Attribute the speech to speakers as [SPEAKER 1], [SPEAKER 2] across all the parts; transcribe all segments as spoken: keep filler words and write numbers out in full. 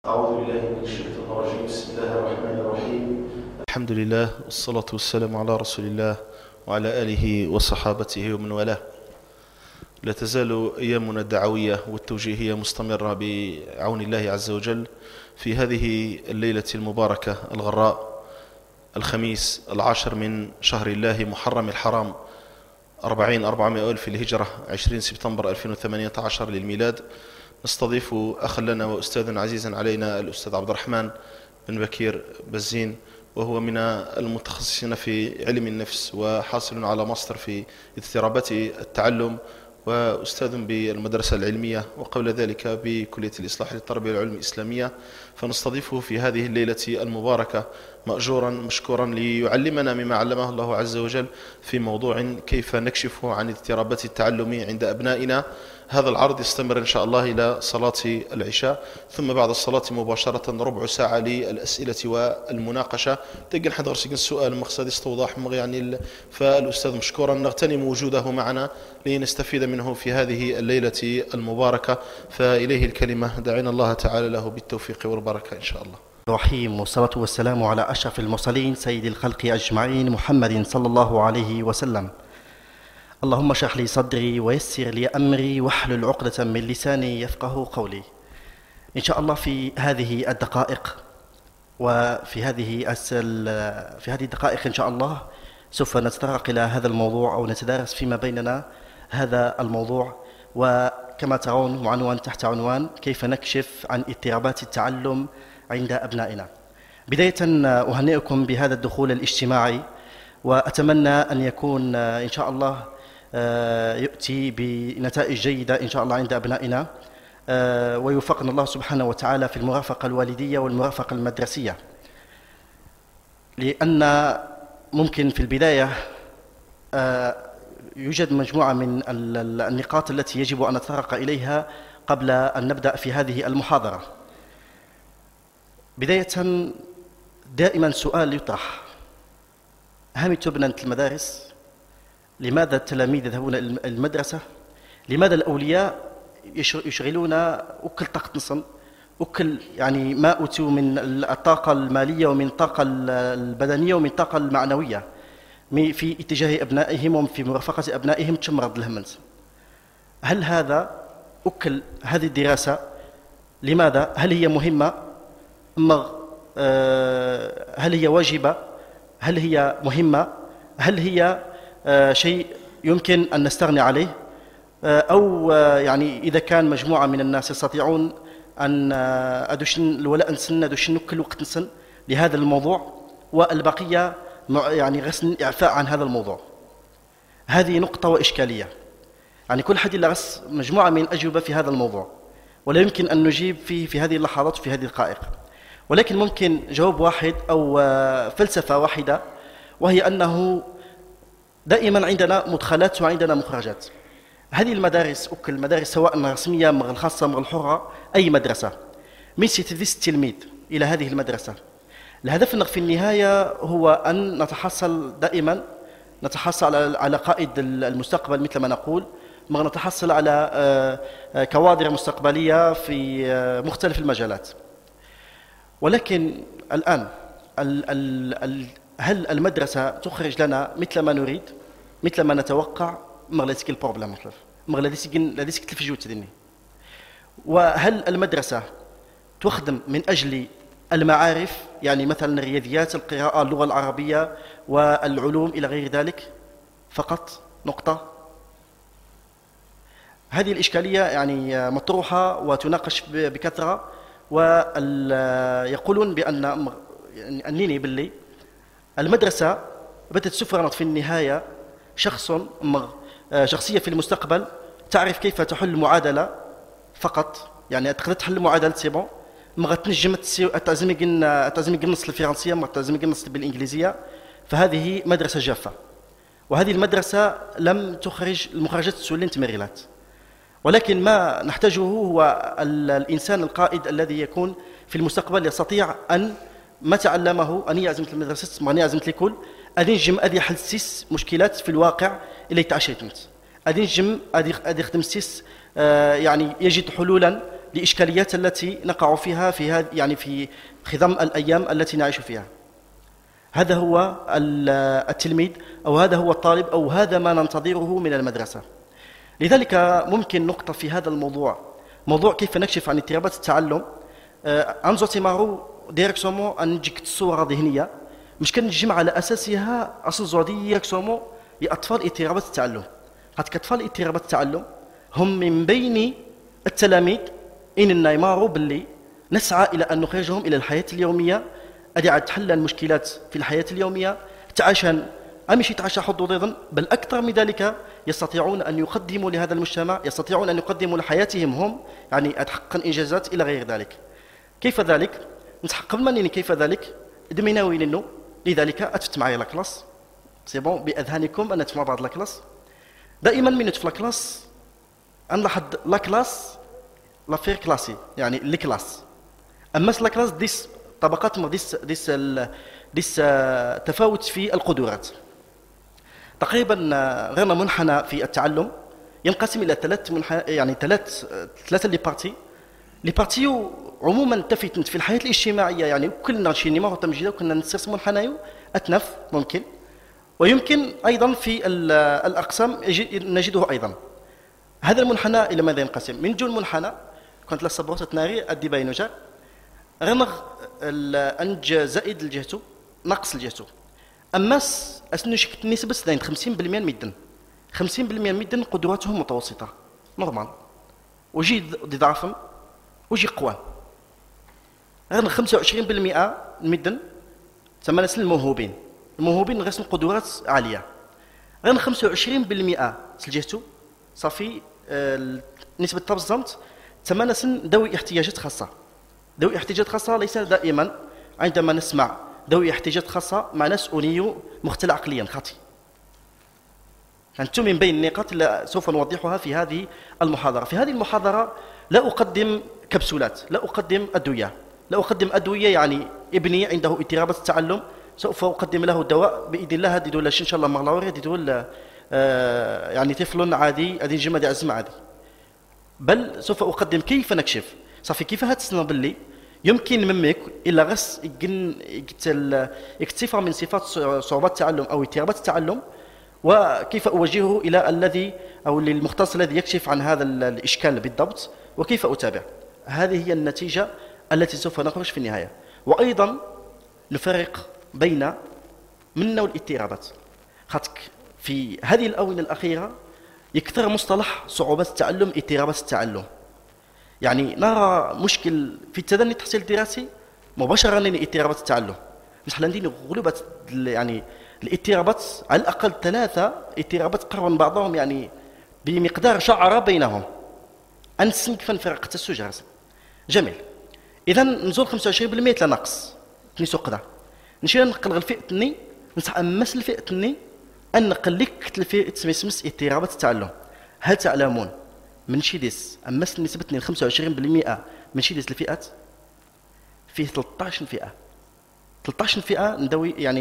[SPEAKER 1] أعوذ بالله من الشيطان الرجيم. بسم الله الرحمن الرحيم. الحمد لله والصلاة والسلام على رسول الله وعلى آله وصحابته ومن والاه. لا تزال أيامنا الدعوية والتوجيهية مستمرة بعون الله عز وجل في هذه الليلة المباركة الغراء، الخميس العاشر من شهر الله محرم الحرام، أربعين أربعمائة ألف الهجرة، عشرين سبتمبر ألفين وثمانية عشر للميلاد. نستضيف أخا لنا وأستاذا عزيزا علينا، الأستاذ عبد الرحمن بن بكير بزين، وهو من المتخصصين في علم النفس وحاصل على ماستر في اضطرابات التعلم، وأستاذ بالمدرسة العلمية، وقبل ذلك بكلية الإصلاح للتربية والعلوم الإسلامية. فنستضيفه في هذه الليلة المباركة مأجورا مشكورا ليعلمنا مما علمه الله عز وجل في موضوع كيف نكشف عن اضطرابات التعلم عند أبنائنا. هذا العرض يستمر إن شاء الله إلى صلاة العشاء، ثم بعد الصلاة مباشرة ربع ساعة للأسئلة والمناقشة. تقن حضر سيقن السؤال مقصد استوضاح يعني، فالأستاذ مشكورا نغتنم وجوده معنا لنستفيد منه في هذه الليلة المباركة، فإليه الكلمة. دعينا الله تعالى له بالتوفيق والبركة إن شاء الله.
[SPEAKER 2] الرحيم، والصلاة والسلام على أشرف المرسلين سيد الخلق أجمعين محمد صلى الله عليه وسلم. اللهم اشرح لي صدري ويسر لي أمري واحلل عقدة من لساني يفقه قولي. إن شاء الله في هذه الدقائق وفي هذه في هذه الدقائق إن شاء الله سوف نتطرق إلى هذا الموضوع أو نتدارس فيما بيننا هذا الموضوع، وكما ترون معنون تحت عنوان كيف نكشف عن اضطرابات التعلم عند أبنائنا. بداية أهنئكم بهذا الدخول الاجتماعي، وأتمنى أن يكون إن شاء الله يؤتي بنتائج جيدة إن شاء الله عند أبنائنا، ويوفقنا الله سبحانه وتعالى في المرافقة الوالدية والمرافقة المدرسية. لأن ممكن في البداية يوجد مجموعة من النقاط التي يجب أن نتطرق إليها قبل أن نبدأ في هذه المحاضرة. بداية دائما سؤال يطرح: هم تبنى المدارس؟ لماذا التلاميذ يذهبون المدرسة؟ لماذا الأولياء يشغلون أكل طاقة نصن أكل يعني ما أوتوا من الطاقة المالية ومن الطاقة البدنية ومن الطاقة المعنوية في اتجاه أبنائهم وفي مرافقة أبنائهم تمرض الهمنس؟ هل هذا أكل هذه الدراسة؟ لماذا؟ هل هي مهمة؟ هل هي واجبة؟ هل هي مهمة؟ هل هي شيء يمكن أن نستغني عليه؟ أو يعني إذا كان مجموعة من الناس يستطيعون أن أدوشن الولاء نسن أدوشن كل وقت نسن لهذا الموضوع، والبقية يعني غسن إعفاء عن هذا الموضوع. هذه نقطة وإشكالية، يعني كل حد له غس مجموعة من الأجوبة في هذا الموضوع، ولا يمكن أن نجيب فيه في هذه اللحظات وفي هذه الدقائق، ولكن ممكن جواب واحد أو فلسفة واحدة، وهي أنه دائما عندنا مدخلات وعندنا مخرجات. هذه المدارس أكل المدارس سواء الرسمية أو الخاصة أو الحرة، أي مدرسة من سيتدرس التلميذ إلى هذه المدرسة، الهدف في النهاية هو أن نتحصل دائما نتحصل على قائد المستقبل مثل ما نقول، ما نتحصل على كوادر مستقبلية في مختلف المجالات. ولكن الآن هل المدرسة تخرج لنا مثل ما نريد مثل ما نتوقع؟ مغلديك البروبلم مثلا مغلديك لديك التلفزيون تدني. وهل المدرسة تخدم من أجل المعارف، يعني مثلا الرياضيات، القراءة، اللغة العربية والعلوم إلى غير ذلك فقط؟ نقطة. هذه الإشكالية يعني مطروحة وتناقش بكثرة، ويقولون بأن أنني باللي المدرسة بدأت تفرض في النهاية شخص شخصية في المستقبل تعرف كيف تحل معادلة فقط، يعني تقدر تحل معادلة سيبون ما غتنجم تعزمي تعزمي النص الفرنسية ما تعزمي النص بالإنجليزية، فهذه مدرسة جافة. وهذه المدرسة لم تخرج المخرجات السولين تمريلات، ولكن ما نحتاجه هو الإنسان القائد الذي يكون في المستقبل يستطيع أن ما تعلمه أن يعزم المدرسة ما يعزم الكل أدي نجم أدي حل سيس مشكلات في الواقع اللي تعشيتمت أدي نجم أدي أدي خدم سيس آه يعني يجد حلولا لإشكاليات التي نقع فيها في هذه يعني في خضم الأيام التي نعيش فيها. هذا هو التلميذ أو هذا هو الطالب أو هذا ما ننتظره من المدرسة. لذلك ممكن نقطة في هذا الموضوع، موضوع كيف نكشف عن اضطرابات التعلم. أنزو تيمارو ديريكسومون أن نجيك صورة ذهنية مش كنجمع على أساسها أصل زودي ديريكسومون لأطفال اضطرابات التعلم. قد كأطفال اضطرابات التعلم هم من بين التلاميذ إن نيمارو باللي نسعى إلى أن نخرجهم إلى الحياة اليومية اللي عاد تحل المشكلات في الحياة اليومية تعاشا أمشي تعاشا حظوظا، بل أكثر من ذلك يستطيعون أن يقدموا لهذا المجتمع، يستطيعون أن يقدموا لحياتهم هم يعني تحقق إنجازات إلى غير ذلك. كيف ذلك؟ قبل ما نيني كيف ذلك دميناوي لأنه لذلك أتفت معي لاكلاس سي بون بأذهانكم أن تسمع بعض لاكلاس. دائما من في لاكلاس نلاحظ لاكلاس لا فير كلاسي يعني لي كلاس، أما لاكلاس ديس طبقات ديس ديس ديس تفاوت في القدرات. تقريبا غير منحنى في التعلم ينقسم إلى ثلاث منحنى يعني ثلاث ثلاثة لي بارتي لي بارتيو عموما تفتنت في الحياة الاجتماعية يعني كلنا شي نيمار تمجيدا وكنا نسرس منحنى أتنف ممكن، ويمكن أيضا في الأقسام نجده أيضا. هذا المنحنى إلى ماذا ينقسم؟ من جون منحنى كنت لا صبوت ناري أدي بينوجا غنغ الأنج زائد الجهتو نقص الجهتو. أما أسنشك نسبة سدين خمسين بالمئة مدن خمسين بالمئة مدن قدراتهم متوسطة نورمال وجي ضعفا وجي قوة. غير خمسة وعشرين بالمئة مدن ثمانية سن الموهوبين الموهوبين غير قدرات عالية. غير خمسة وعشرين بالمئة سلجهتو صافي آه نسبة تبزمت ثمانية سن ذوي احتياجات خاصة. ذوي احتياجات خاصة ليس دائما عندما نسمع ذوي احتياجات خاصة مع ناس أونيو مختل عقليا خاطئ. أنتم من بين النقاط اللي سوف نوضحها في هذه المحاضرة. في هذه المحاضرة لا أقدم كبسولات، لا أقدم أدوية، لا أقدم أدوية يعني ابني عنده اضطرابات التعلم سوف أقدم له الدواء بإذن الله هذه دولة إن شاء الله مغلاوري هذه دولة آه يعني طفل عادي هذه جمع دي عزم عادي، بل سوف أقدم كيف نكشف صافي كيف هتسنا باللي يمكن ممك إلا غس يكتفى من صفات صعوبات التعلم أو اضطرابات التعلم، وكيف أوجهه إلى الذي أو للمختص الذي يكشف عن هذا الإشكال بالضبط وكيف أتابع. هذه هي النتيجة التي سوف نخرج في النهاية. وأيضا نفرق بين منا والاضطرابات، خاطك في هذه الآونة الأخيرة يكثر مصطلح صعوبات التعلم اضطرابات التعلم. يعني نرى مشكل في التدني التحصيل الدراسي مباشرة لاضطرابات التعلم. نحن عندنا غلبة يعني الاضطرابات على الأقل ثلاثة اضطرابات قرن بعضهم يعني بمقدار شعرة بينهم. أنسن كيف نفرق التسجيل جميل. إذا نزول خمسة وعشرين بالمئة لنقص نسوق ذا نشيل نقل الفئة تني نصح أمس الفئة تني أن نقلك الفئة تسمس اضطرابات التعلم. هل تعلمون من شيدس أمس نسبة خمسة وعشرين بالمئة من شيدس الفئات فيه ثلاثة عشر فئة ثلاثة عشر فئة ندوي يعني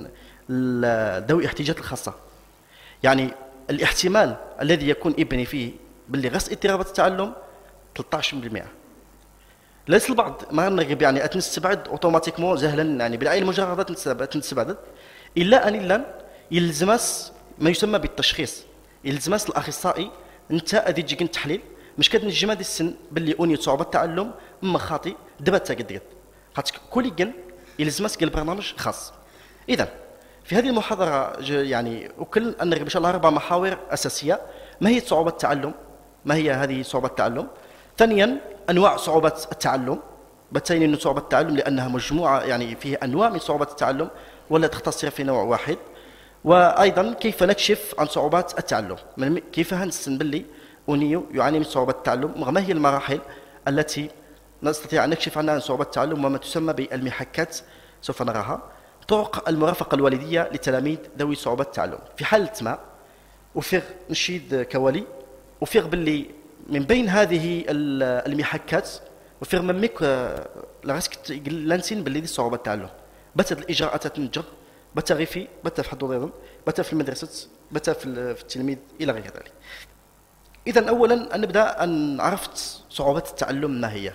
[SPEAKER 2] ذوي احتياجات الخاصة. يعني الاحتمال الذي يكون ابني فيه باللي غس اضطرابات التعلم ثلاثة عشر بالمئة. ليس البعض ما نغيب يعني أتنستبعد أوتوماتيكمون زهلا يعني بالعين المجردة تنستبعد إلا أن إلا يلزمس ما يسمى بالتشخيص. يلزمس الأخصائي أنت أدي تجيك التحليل مش كتنجم هذه السن باللي أوني صعوبة التعلم أما خاطي دبت تقدر خاطر كل جن يلزمس قال برنامج خاص. إذا في هذه المحاضرة يعني وكل أن إن شاء الله أربع محاور أساسية. ما هي صعوبة التعلم؟ ما هي هذه صعوبة التعلم؟ ثانياً أنواع صعوبة التعلم. بتين أن صعوبة التعلم لأنها مجموعة يعني فيها أنواع من صعوبة التعلم ولا تختصر في نوع واحد. وأيضاً كيف نكشف عن صعوبات التعلم، كيف هنسن باللي أونيو يعاني من صعوبة التعلم، ما هي المراحل التي نستطيع أن نكشف عنها عن صعوبة التعلم وما تسمى بالمحكات سوف نراها. طرق المرافقة الوالدية لتلاميذ ذوي صعوبات التعلم. في حالة ما وفيغ نشيد كوالي وفيغ باللي من بين هذه المحكات وفيغ ممك لغاسك لانسين باللي دي صعوبة التعلم بتا الإجراءات تنجر بتا غيفي بتا في حدود أيضا بتا في المدرسة بتا في التلميذ إلى غير ذلك. إذن أولا أن نبدأ أن عرفت صعوبات التعلم ما هي.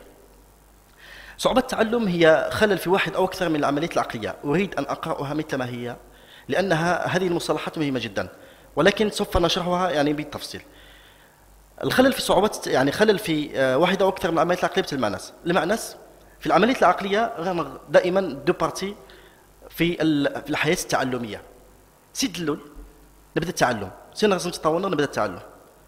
[SPEAKER 2] صعوبات التعلم هي خلل في واحد أو أكثر من العمليات العقلية، أريد أن أقرأها مثل ما هي لأنها هذه المصطلحات مهمة جدا، ولكن سوف نشرحها يعني بالتفصيل. الخلل في صعوبات يعني خلل في واحد أو أكثر من العمليات العقلية مثل المعناس. المعناس في العمليات العقلية دائما دو بارتي في في الحياة التعلمية. سيد اللول نبدأ التعلم، سين رسم تطورنا نبدأ التعلم،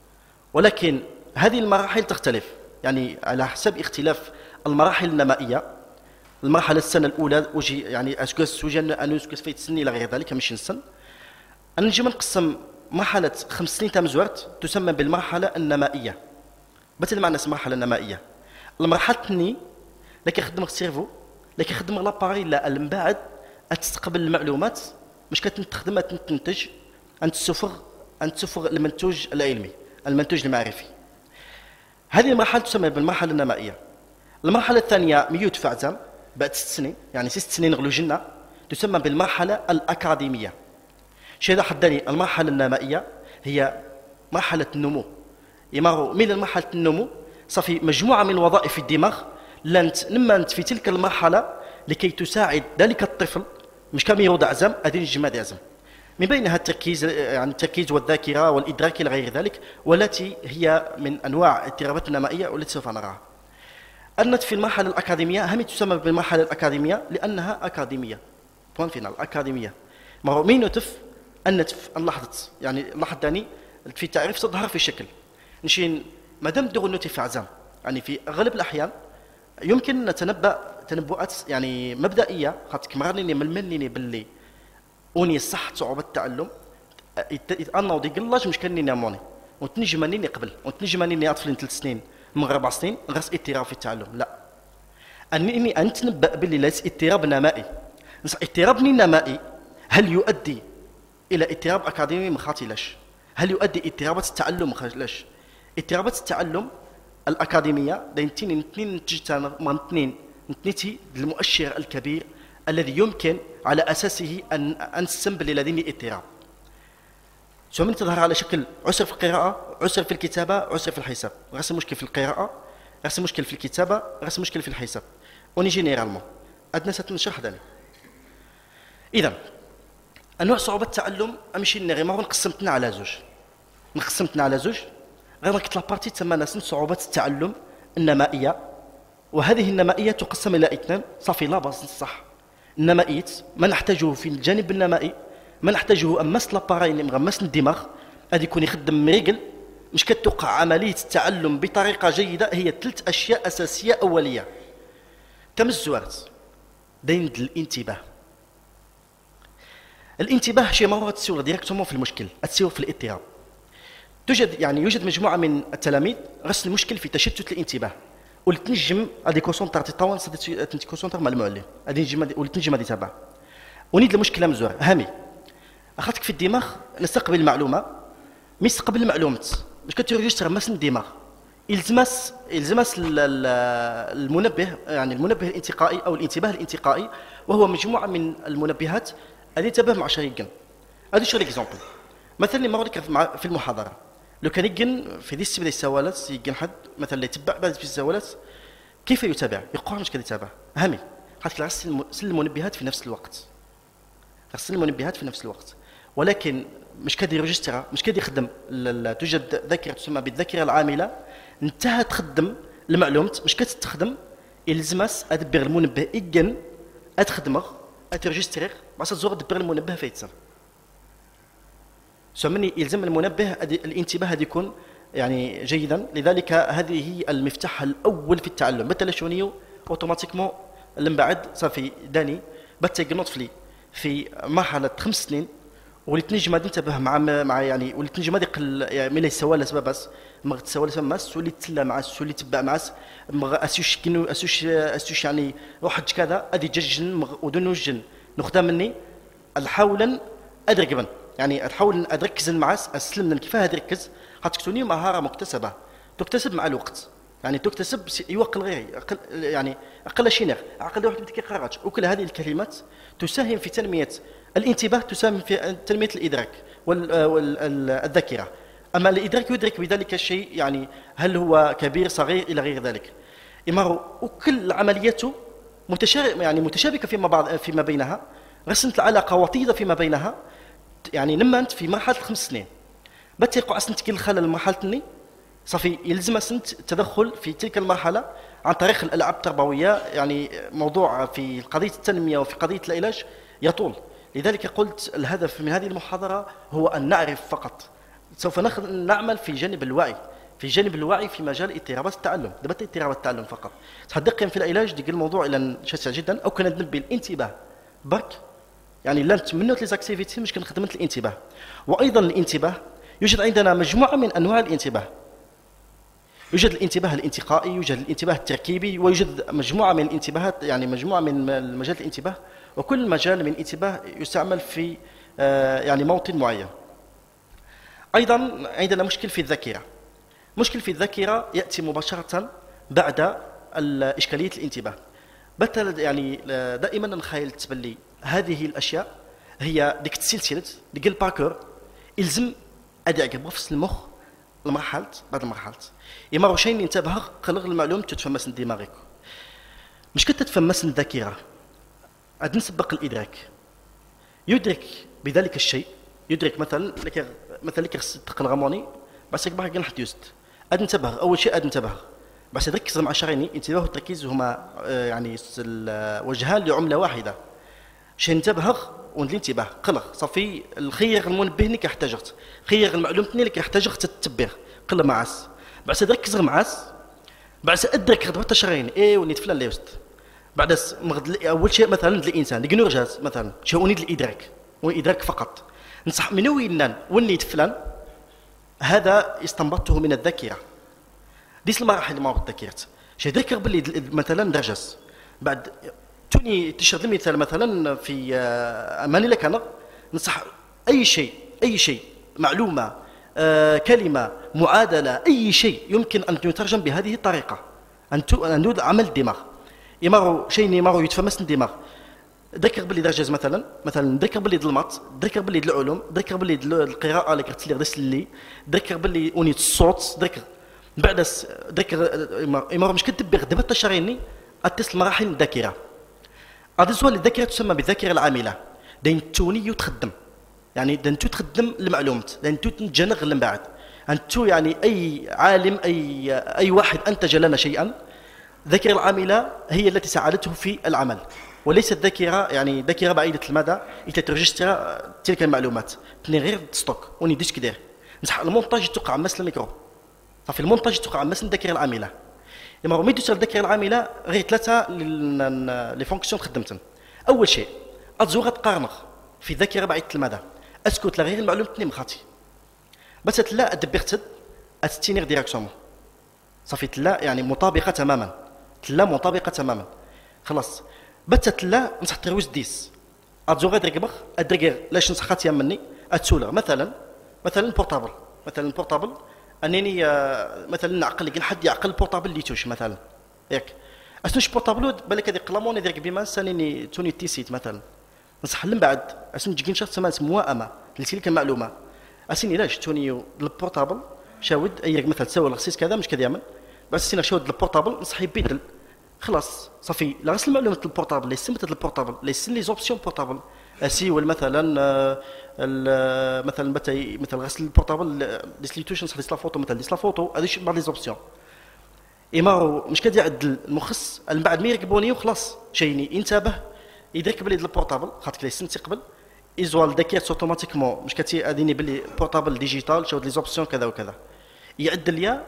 [SPEAKER 2] ولكن هذه المراحل تختلف يعني على حسب اختلاف المراحل النمائية. المرحلة السنة الأولى وجي يعني أسكس وجن أنوسكس في سنين إلى غير ذلك مش نسن. أنا نجي نقسم مرحلة خمس سنين تام زوارت تسمى بالمرحلة النمائية. بس المعنى اسمها المرحلة النمائية. المرحلة الثانية لكن يخدم السيرفو لكن يخدم لاباري لا من بعد تستقبل المعلومات مش كتخدمها تنتج أن تسفر أن تسفر المنتوج العلمي المنتوج المعرفي. هذه المرحلة تسمى بالمرحلة النمائية. المرحلة الثانية ميوت فعزم بعد ست سنين يعني ست سنين غلو جنة تسمى بالمرحلة الأكاديمية. شيء هذا حداني المرحلة النمائية هي مرحلة النمو. يمارو من مرحلة النمو صافي مجموعة من وظائف الدماغ لانت نمانت في تلك المرحلة لكي تساعد ذلك الطفل مش كم يوضع عزم أدين الجماد عزم من بينها التركيز يعني التركيز والذاكرة والإدراك إلى غير ذلك، والتي هي من أنواع الاضطرابات النمائية والتي سوف نراها. أنت في المرحلة الأكاديمية هم تسمى بالمرحلة الأكاديمية لأنها أكاديمية بوان فينال أكاديمية. ما هو مين نتف النتف لاحظت يعني لاحظ داني في التعريف تظهر في شكل نشين مادام دغ النوتيف عزام يعني في أغلب الأحيان يمكن نتنبأ تنبؤات يعني مبدئية خاطر مرني ململني باللي أوني صح صعوبة التعلم أنا ودي قلاش مش كاني ناموني وتنجمني قبل وتنجمني أطفال ثلاث سنين من أربع سنين غير اضطراب في التعلم. لا أني أنت نبأ باللي ليس اضطراب نمائي. اضطراب نمائي هل يؤدي إلى اضطراب أكاديمي مخاطي لاش؟ هل يؤدي اضطرابات التعلم مخاطي لاش؟ اضطرابات التعلم الأكاديمية دينتين اثنين نتجتان من اثنين نتنتي المؤشر الكبير الذي يمكن على أساسه أن أن نسمبل لديني اضطراب. سو من تظهر على شكل عسر في القراءة، عسر في الكتابة، عسر في الحساب. رسم مشكل في القراءة، رسم مشكل في الكتابة، رسم مشكل في الحساب. وني جينيرالمون أدنى ستنشرح داني. إذا أنواع صعوبة التعلم أمشي نغي ما نقسمتنا على زوج. نقسمتنا على زوج غير كنت لابارتي تسمى ناس صعوبات التعلم النمائية، وهذه النمائية تقسم إلى اثنين صافي لا باس صح. النمائية ما نحتاجه في الجانب النمائي ما نحتاجه أمس لاباري اللي مغمس الدماغ هذا يكون يخدم مريقل مش كتوقع عملية التعلم بطريقة جيدة. هي ثلاث أشياء أساسية أولية تمس زوارت دين الانتباه. الانتباه شيء ما هو تسير ديريكتومون في المشكل تسير في الاضطراب. توجد يعني يوجد مجموعة من التلاميذ غسل المشكل في تشتت الانتباه ولتنجم هذه كونسونتر تطاول تنتي كونسونتر مع المعلم هذه نجم ولتنجم هذه تبع ونيد المشكله مزور هامي اخذتك في الدماغ نستقبل المعلومه مستقبل المعلومات مش كتريجستر مثلا الدماغ يلزمس يلزمس المنبه يعني المنبه الانتقائي او الانتباه الانتقائي وهو مجموعه من المنبهات اللي تنتبه مع شريكا. هذا شو ليكزامبل مثلا ما وريك في المحاضره لو كان يجن في ذي السبيل السوالات يجن حد مثلا اللي يتبع بعد في السوالات كيف يتابع يقول مش كذا يتابع هامي خاطر غسل المنبهات في نفس الوقت غسل المنبهات في نفس الوقت ولكن مش كادي ريجسترا مش كادي يخدم توجد ذاكره تسمى بالذاكره العامله انتهى تخدم المعلومات مش كتستخدم يلزمس ادبر المنبه يجن اتخدمه اتريجسترير باش تزور دبر المنبه فيتسم سمني يلزم المنبه الانتباه يكون يعني جيدا. لذلك هذه هي المفتاح الاول في التعلم مثلا شونيو اوتوماتيكمون من بعد صافي داني بتا ينطفلي في مرحله خمس سنين ولتنجم غادي ننتبه مع مع يعني ولتنجم غادي يقل يعني ملي سواله سبب بس ما تسواله سما سولي تلا مع سولي تبع مع اسوش كنو اسوش اسوش يعني واحد كذا ادي ججن ودنو جن نخدم مني الحاولا ادركبا يعني تحاول اركز معاه اسلم كيفاه تركز حتكتوني مهاره مكتسبه تكتسب مع الوقت يعني تكتسب يوقل غيري أقل يعني اقل شي نغ عقل واحد ما كيقراش وكل هذه الكلمات تساهم في تنميه الانتباه تساهم في تنميه الادراك والذاكره. أما الإدراك يدرك بذلك الشيء، يعني هل هو كبير صغير إلى غير ذلك. إما وكل عمليته متشابكة، يعني متشابكة فيما بعض فيما بينها، رسمت العلاقة وطيدة فيما بينها. يعني لما أنت في مرحلة الخمس سنين بتيقع سنت كل خلل مرحلة صافي يلزم سنت التدخل في تلك المرحلة عن طريق الألعاب التربوية. يعني موضوع في قضية التنمية وفي قضية العلاج يطول، لذلك قلت الهدف من هذه المحاضرة هو أن نعرف فقط. سوف نعمل في جانب الوعي، في جانب الوعي في مجال اضطرابات التعلم، دابا اضطرابات التعلم فقط. صدقني في العلاج ديك الموضوع الى شاسع جدا، او كنا ننبه الانتباه برك. يعني لانت منوت لي زاكتيفيتي مش كنخدم الانتباه. وايضا الانتباه يوجد عندنا مجموعه من انواع الانتباه. يوجد الانتباه الانتقائي، يوجد الانتباه التركيبي، ويوجد مجموعه من الانتباهات، يعني مجموعه من مجالات الانتباه، وكل مجال من الانتباه يستعمل في يعني موطن معين. ايضا عندنا مشكل في الذاكره. مشكل في الذاكره ياتي مباشره بعد اشكاليه الانتباه. بتل يعني دائما نخيل تبلي هذه الاشياء هي ديك السلسله ديك الباركور يلزم ادي عقب في المخ المرحله بعد المرحله. اما روشين انتبه قلق المعلوم تتفهمس دماغك، مش كتتفهمس الذاكره. عاد نسبق الادراك، يدرك بذلك الشيء، يدرك مثلا لك مثلا لك تقل غموني بس يكبر كاع نحط يوست اد نتبه. اول شيء اد نتبه بس تركز مع شريني. انتباه والتركيز هما يعني وجهان لعمله واحده. شي نتبه والانتباه قلق صافي الخير المنبه لك احتاجت، خير المعلومه اللي احتاجت تتبع قل معاس بعد تركز معاس بعد ادرك خدمه شرين اي ونيت فلان لا يوست. بعد اول شيء مثلا الانسان يقنرجاز مثلا شو ونيت الادراك والادراك فقط. نصح من وين ونيت فلان هذا استنبطته من الذاكره. ديس المراحل اللي ما ذكرت شي ذكر باللي مثلا درجس بعد توني تشرد المثال مثلا في اماني لك انا نصح اي شيء اي شيء معلومه آه، كلمه معادله اي شيء يمكن ان يترجم بهذه الطريقه ان ان عمل الدماغ. يمر شيء يمر يتفهمس الدماغ. ذكر باللي درجز مثلا مثلا ذكر باللي المات، ذكر باللي العلوم، ذكر باللي القراءه اللي كرت لي غدس لي، ذكر باللي اونيت الصوت، ذكر بعد ذكر إمارة مش كتبغ دابا تشريني أتصل مراحل الذاكرة. هذا السؤال الذاكرة تسمى بالذاكرة العاملة. دين توني يتخدم يعني دين تخدم المعلومات، دين تنجنغ من بعد. أنتو يعني أي عالم أي أي واحد أنتج لنا شيئا، الذاكرة العاملة هي التي ساعدته في العمل، وليست ذاكرة يعني ذاكرة بعيدة المدى ترجستر تلك المعلومات تني غير ستوك وني ديش كدير. نصح المونتاج توقع مثل الميكرو في المونتاج توقع مثل الذاكره العامله. لما رميت توصل الذاكره العامله غير ثلاثه لي فونكسيون خدمتهم. اول شيء اتزوغ تقارن في الذاكره بعيده المدى اسكت لا غير المعلومه تني مخاطي بس تلا دبرت اتستينير ديريكسيون صافي تلا يعني مطابقه تماما تلا مطابقه تماما خلاص بس تلا نصح تروز ديس اتزوغ دركبخ ادركير لاش نسخات يمني اتسولر مثلا مثلا البورتابل مثلا البورتابل انني مثلا نعقل لك حد يعقل البورتابل اللي توش مثلا ياك اسنش بورتابل بالك هذيك قلموني ديك بما سانيني توني تيسيت مثلا نصح من بعد اسن تجي شخص سمان موائمه لتلك المعلومه اسني لاش توني البورتابل شاود اي مثلا تسوي الخصيص كذا مش كذا يعمل بس سينا شاود البورتابل نصح يبدل خلاص صافي لا غسل المعلومات البورتابل اللي سمت البورتابل اللي سن لي زوبسيون بورتابل اسيول مثلا مثلا بتاي مثلا غسل البورتابل ديسليتوش نصح لا فوتو مثلا ديس لا فوتو هذه بعض لي زوبسيون ايما مش كادي يعدل المخص من بعد ما يركبوني وخلاص شيني انتبه يدرك بلي البورتابل خاطر لي سنتي قبل ايزوال داكيات اوتوماتيكمون مش كتي اديني بلي بورتابل ديجيتال شاود لي زوبسيون كذا وكذا يعدل ليا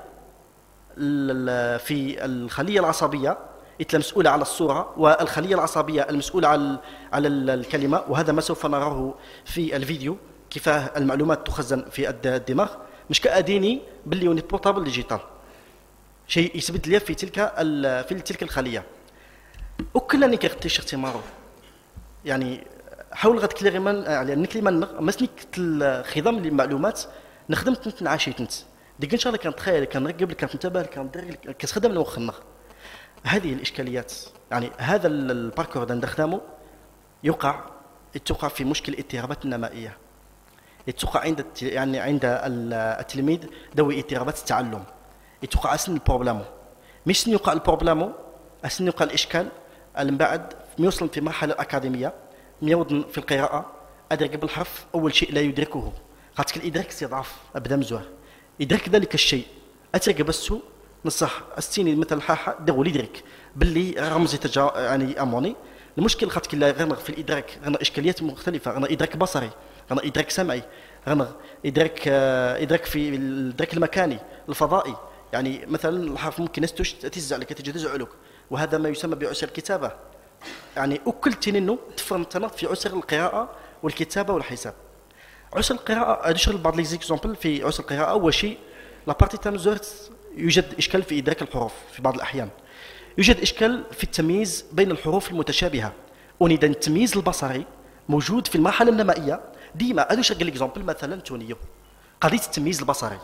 [SPEAKER 2] في الخليه العصبيه إتلا مسؤولة على الصورة والخلية العصبية المسؤولة على على الكلمة وهذا ما سوف نراه في الفيديو كيف المعلومات تخزن في الدماغ مش كأديني باللي وني بورتابل ديجيتال شيء يثبت لي في تلك في تلك الخلية وكلني كيختيش اختماره يعني حاول غد كلي من يعني نكلي من مسني الخضم المعلومات نخدم نعاشي تنت ديك ان شاء الله كنتخيل كنرقب لك كنتبه كندير كتخدم المخ هذه الإشكاليات يعني هذا الباركور اللي نخدمه يقع يتوقع في مشكل الاضطرابات النمائية يتوقع عند الت- يعني عند ال- التلميذ ذوي اضطرابات التعلم يتوقع أسن البروبلامو مش سن يوقع البروبلامو أسن يوقع الإشكال من بعد يوصل في مرحلة أكاديمية ميوضن في القراءة أدرك بالحرف أول شيء لا يدركه خاطر الإدراك سيضعف أبدا مزوار يدرك ذلك الشيء أترك بسه نصح السيني مثل حاحة دغول يدرك باللي رمزي تجا يعني أموني المشكل خاطر لا غير في الإدراك غير إشكاليات مختلفة غير إدراك بصري غير إدراك سمعي غير إدراك إدراك في الإدراك المكاني الفضائي يعني مثلا الحرف ممكن يستوش تزع لك تجي لك وهذا ما يسمى بعسر الكتابة يعني أكل تنينو تفرمتنا في عسر القراءة والكتابة والحساب عسر القراءة أدشر بعض ليزيكزامبل في عسر القراءة أول شيء لا بارتي تامزورت يوجد إشكال في إدراك الحروف في بعض الأحيان يوجد إشكال في التمييز بين الحروف المتشابهة ونيدا التمييز البصري موجود في المرحلة النمائية ديما أدشر قال إكزامبل مثلا تونيو قضية التمييز البصري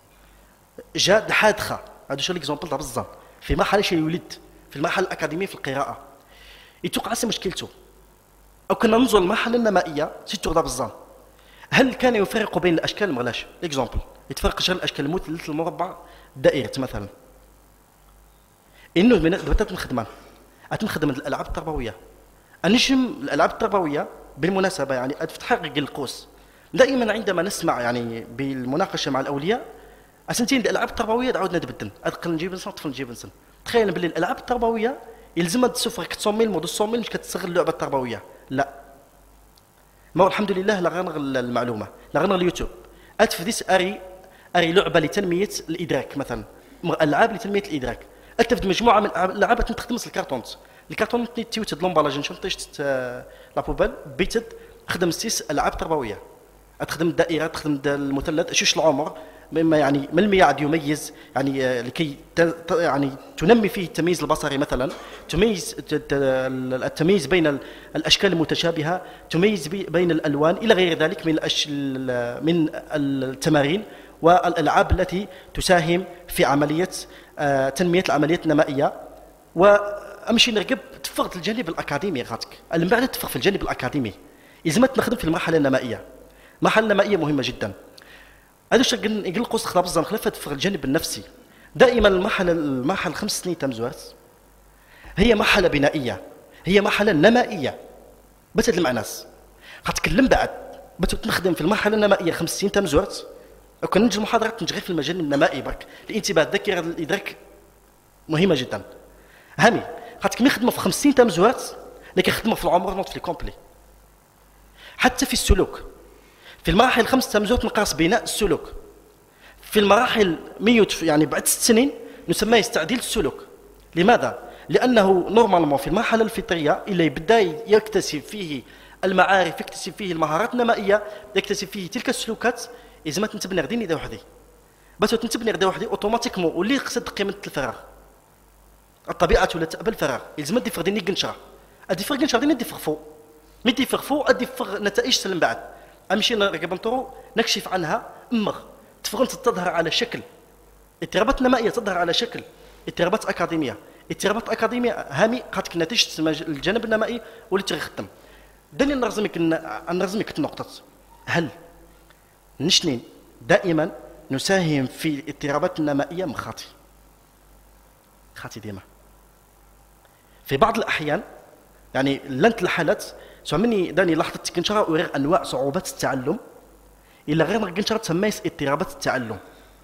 [SPEAKER 2] جاء حادثة أدشر إكزامبل تاع بزاف في مرحلة شي يولد في المرحلة الأكاديمية في القراءة يتوقع سي مشكلته أو كنا ننظر المرحلة النمائية سيتو غدا بزاف هل كان يفرق بين الاشكال مغلاش اكزامبل يتفرق شغل الاشكال المثلث المربع دائره مثلا انه من بدات نخدم اتنخدم الالعاب التربويه النجم الالعاب التربويه بالمناسبه يعني تحقق القوس دائما عندما نسمع يعني بالمناقشه مع الاولياء اسنتين الالعاب التربويه عاودنا نتبدل ادخل نجيب نص طفل نجيب نص تخيل باللي الالعاب التربويه يلزمها تسوفر كتصوميل مود الصوميل مش كتستغل اللعبه التربويه لا ما الحمد لله لا غنغ المعلومه لا غنغ اليوتيوب اتفديس اري اري لعبه لتنميه الادراك مثلا العاب لتنميه الادراك اتفد مجموعه من الالعاب تخدم الكارتونات الكارتون تيوت لومبالاج نشوف طيشت لا بوبال بيتد خدم سيس العاب تربويه تخدم الدائره تخدم المثلث شوش العمر مما يعني ما الميعاد يميز يعني لكي يعني تنمي فيه التمييز البصري مثلا تميز التمييز بين الاشكال المتشابهه تميز بين الالوان الى غير ذلك من من التمارين والالعاب التي تساهم في عمليه تنميه العمليات النمائيه وامشي نرقب تفرغ الجانب الاكاديمي غاتك من بعد تفرغ في الجانب الاكاديمي لازم تخدم في المرحله النمائيه المرحله النمائيه مهمه جدا هذا الشيء يقول قوس خلاص بزاف خلفت في الجانب النفسي دائما المرحله المرحله الخمس سنين تمزوات هي مرحله بنائيه هي مرحله نمائيه بتد المعناس غتكلم بعد بتنخدم في المرحله النمائيه خمس سنين تمزوات وكان نجي المحاضرات نجي في المجال النمائي برك الانتباه الذاكره الادراك مهمه جدا هامي خاطر نخدموا في خمس سنين تمزوات لكن خدمه في العمر نوت في الكومبلي حتى في السلوك في المراحل الخمس تمزوت نقاس بناء السلوك في المراحل ميوت يعني بعد ست سنين نسميه تعديل السلوك لماذا؟ لأنه نورمالمون في المرحلة الفطرية اللي يبدا يكتسب فيه المعارف يكتسب فيه المهارات النمائية يكتسب فيه تلك السلوكات إذا ما تنتبني غدي ندير وحدي بس تنتبني غدي وحدي أوتوماتيكمون واللي قصد قيمة الفراغ الطبيعة ولا تقبل الفراغ يلزم دي فرديني قنشرة أدي فرق قنشرة دي ندي فغفو مدي فغفو أدي فغ نتائج سلم بعد امشي نرقب نطرو نكشف عنها امغ تفرنت تظهر على شكل اضطرابات نمائيه تظهر على شكل اضطرابات اكاديميه اضطرابات اكاديميه هامي قد نتيجه الجانب النمائي واللي تخدم دني نرزمك نرزمك نقطه هل نشنين دائما نساهم في الاضطرابات النمائيه مخاطي خاطي ديما في بعض الاحيان يعني لنت الحالات سمني داني لاحظت كنشرة ورغ انواع صعوبات التعلم الا غير كنشرة تسميس اضطرابات التعلم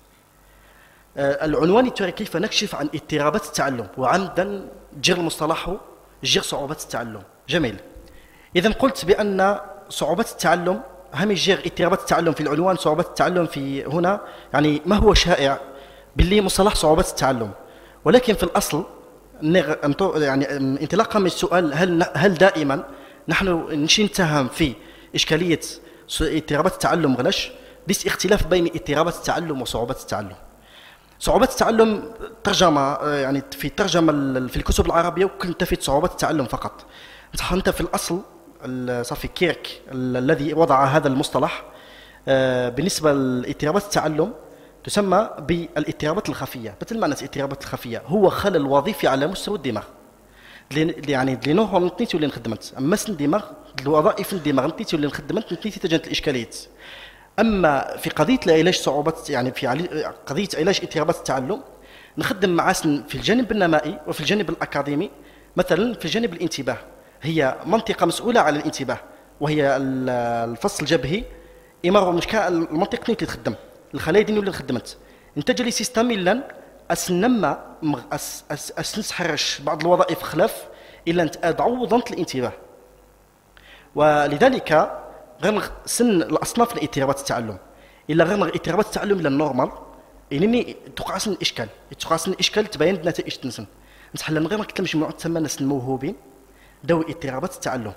[SPEAKER 2] آه العنوان ترى كيف نكشف عن اضطرابات التعلم وعمدا جر مصطلحه جر صعوبات التعلم جميل اذا قلت بان صعوبات التعلم هم جر اضطرابات التعلم في العنوان صعوبات التعلم في هنا يعني ما هو شائع باللي مصطلح صعوبات التعلم ولكن في الاصل يعني انطلاقا من السؤال هل هل دائما نحن نمشي نتهم في إشكالية اضطرابات التعلم غلاش ديس اختلاف بين اضطرابات التعلم وصعوبات التعلم صعوبات التعلم ترجمة يعني في الترجمة في الكتب العربية وكنت في صعوبات التعلم فقط أنت في الأصل صافي كيرك الذي وضع هذا المصطلح بالنسبة لاضطرابات التعلم تسمى بالاضطرابات الخفية مثل معنى الاضطرابات الخفية هو خلل وظيفي على مستوى الدماغ يعني اللي نوع نتنيتي اللي نخدمت اما سن الدماغ الوظائف الدماغ نتنيتي اللي نخدمت نتنيتي تجنت الاشكاليات اما في قضيه علاج صعوبات يعني في قضيه علاج اضطرابات التعلم نخدم مع سن في الجانب النمائي وفي الجانب الاكاديمي. مثلا في جانب الانتباه هي منطقه مسؤوله على الانتباه وهي الفص الجبهي. إمارة مش كا المنطقة اللي تخدم الخلايا دي اللي خدمت انت جالي سيستم الا اسنما أس أس اسنسحرش بعض الوظائف خلاف الا انت تعوضت الانتباه. ولذلك غير سن الاصناف الاضطرابات التعلم الا غير اضطرابات التعلم الا النورمال يعني توقع سن اشكال توقع سن اشكال تبين نتائج تنسن نصح لنا غير كتل مجموعه تسمى ناس الموهوبين ذوي اضطرابات التعلم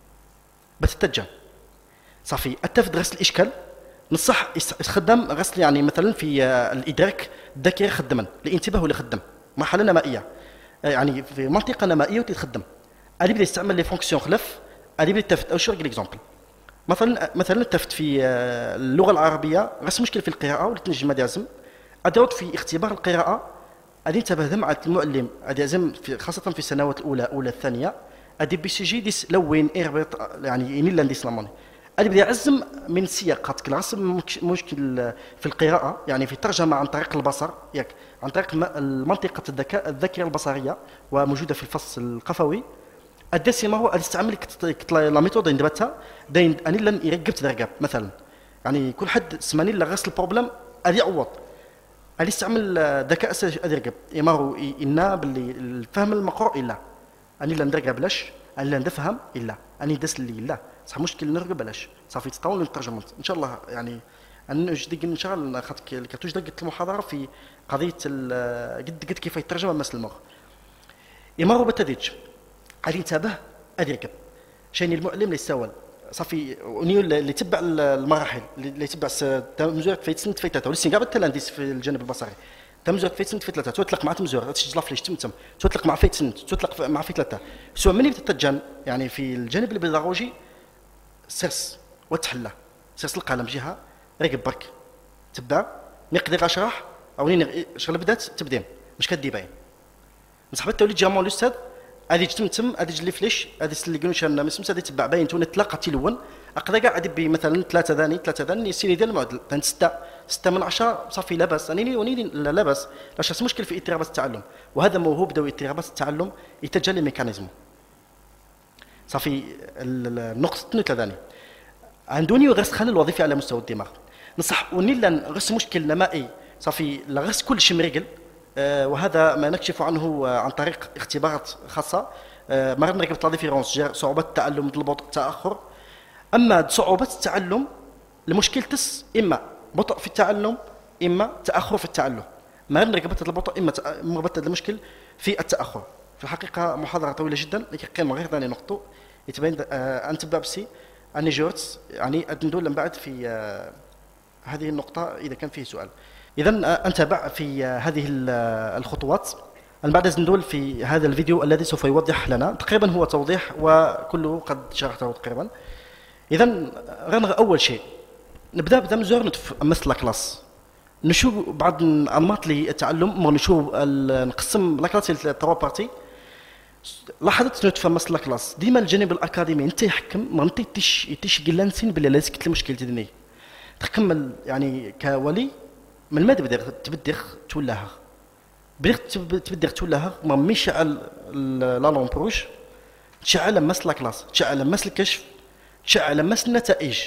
[SPEAKER 2] بتتجه صافي التفت غسل الاشكال نصح يخدم غسل يعني مثلا في الادراك الذكي خدما الانتباه اللي خدم مرحله نمائيه يعني في منطقه نمائيه وتخدم اللي بدا يستعمل لي فونكسيون خلف اللي بدا يتفت او شو اكزامبل مثلا مثلا التفت في اللغه العربيه غس مشكل في القراءه ولا تنجم دازم ادوت في اختبار القراءه غادي انتبه مع المعلم ادازم في خاصه في السنوات الاولى اولى الثانيه ادي بي سي جي ديس لوين اربط يعني يني لانديس لاموني اللي بدا يعزم من سياقات كلاس مشكل في القراءه يعني في الترجمه عن طريق البصر ياك عن طريق منطقه الذكاء الذاكره البصريه وموجوده في الفص القفوي الدسي ما هو استعمل لا ميثود ندبتها داين اني لن يرقب ترقب مثلا يعني كل حد سماني لا غسل البروبليم ادي يعوض اللي يستعمل ذكاء ادي يرقب يمارو إنا باللي الفهم المقروء الا اني لا ندرقب بلاش اني لا نفهم الا اني دس اللي لا صح مشكل نرقب بلاش صافي تطول الترجمه ان شاء الله يعني ان جدي ان شاء الله خاطك كتوج دقت المحاضره في قضيه قد قد كيف يترجم مثل المخ يمارو بتديج غادي ينتبه غادي يركب شاني المعلم اللي يساول صافي ونيو اللي يتبع المراحل اللي يتبع تمزور في سنه في ثلاثه ولسين كاع التلانديس في الجانب البصري تمزور في سنه في ثلاثه تطلق مع تمزور تسجل فليش تمتم تطلق مع في سنه تطلق مع في ثلاثه سواء من يتجن يعني في الجانب البيداغوجي سرس وتحلى سرس القلم جهه راقب برك تبع نقدر اشرح او نين شغل بدات تبدين مش كدي باين نصحبت تولي جامون الاستاذ هذه تمتم هذه اللي فليش هذه اللي قالوا شان مسمس هذه تبع باين تو نتلاقى تلون اقدر كاع ادي مثلا ثلاثه ثاني ثلاثه ثاني السيري ديال المعدل ثاني سته سته من عشره صافي لاباس انني وني لا لاباس لاش مشكل في اضطرابات التعلم وهذا موهوب ذوي اضطرابات التعلم يتجلى ميكانيزم صافي النقطه ثاني عندوني غرس خلل الوظيفي على مستوى الدماغ نصح وني لا غرس مشكل نمائي صافي لا غرس كل شيء مريقل آه وهذا ما نكشف عنه آه عن طريق اختبارات خاصه آه مرة نركب لا ديفيرونس صعوبة التعلم البطء التاخر. اما صعوبة التعلم المشكل تس اما بطء في التعلم اما تاخر في التعلم ما نركب البطء اما مربط المشكل في التاخر. في الحقيقه محاضره طويله جدا لكن قيمه غير ثاني نقطه يتبين آه انت بابسي اني جورتس يعني ندول من بعد في آه هذه النقطه اذا كان فيه سؤال. اذا انتبع في هذه الخطوات. من بعد ندول في هذا الفيديو الذي سوف يوضح لنا تقريبا هو توضيح وكله قد شرحته تقريبا. اذا غير اول شيء نبدا بدا مزور مثل كلاس نشوف بعض انماط للتعلم نشوف نقسم لاكلاس الى ثلاث بارتي. لاحظت نتفهم مثل كلاس ديما الجانب الاكاديمي انت يحكم ما انت تيش تيش جلانسين بلا لازم المشكل تدني تكمل يعني كولي من ما تبدأ تبدأ تولاها بدأت تبدأ تولاها ما مشعل لا لامبروش تشعل مس لا كلاس تشعل مس الكشف تشعل مس النتائج.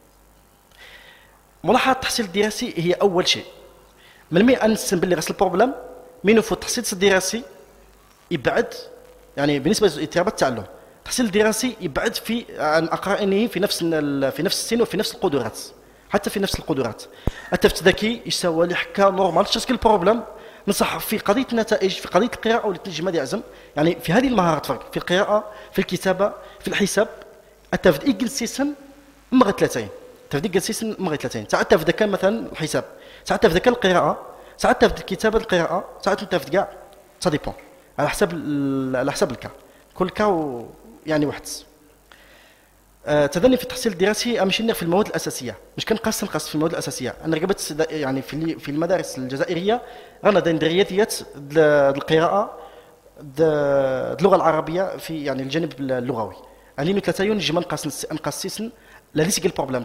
[SPEAKER 2] ملاحظة التحصيل الدراسي هي أول شيء من مي أنسن باللي غسل البروبلم مينو فوت التحصيل الدراسي يبعد يعني بالنسبة لاضطرابات التعلم التحصيل الدراسي يبعد في عن أقرانه في نفس في نفس السن وفي نفس القدرات حتى في نفس القدرات. التفت ذكي يسوى لي حكا نورمال تشكل البروبلم نصح في قضيه النتائج في قضيه القراءه ولا تنجم ما يعزم يعني في هذه المهارات فرق في القراءه في الكتابه في الحساب. التفت ايجل سيسن مغ ثلاثين التفت ايجل سيسن مغ ثلاثين ساعات تفت كان مثلا الحساب ساعات تفت كان القراءه ساعات تفت الكتابه القراءه ساعات تفت كاع سا ديبون على حسب على حسب الكا كل كا يعني واحد. أه تذني في التحصيل الدراسي امشي في المواد الاساسيه مش كنقص نقص في المواد الاساسيه. انا رقبت يعني في في المدارس الجزائريه رانا داين درياتيات القراءه اللغه العربيه في يعني الجانب اللغوي يعني ثلاثه يون نجم نقص نقص سيسن لا ليس البروبليم ديني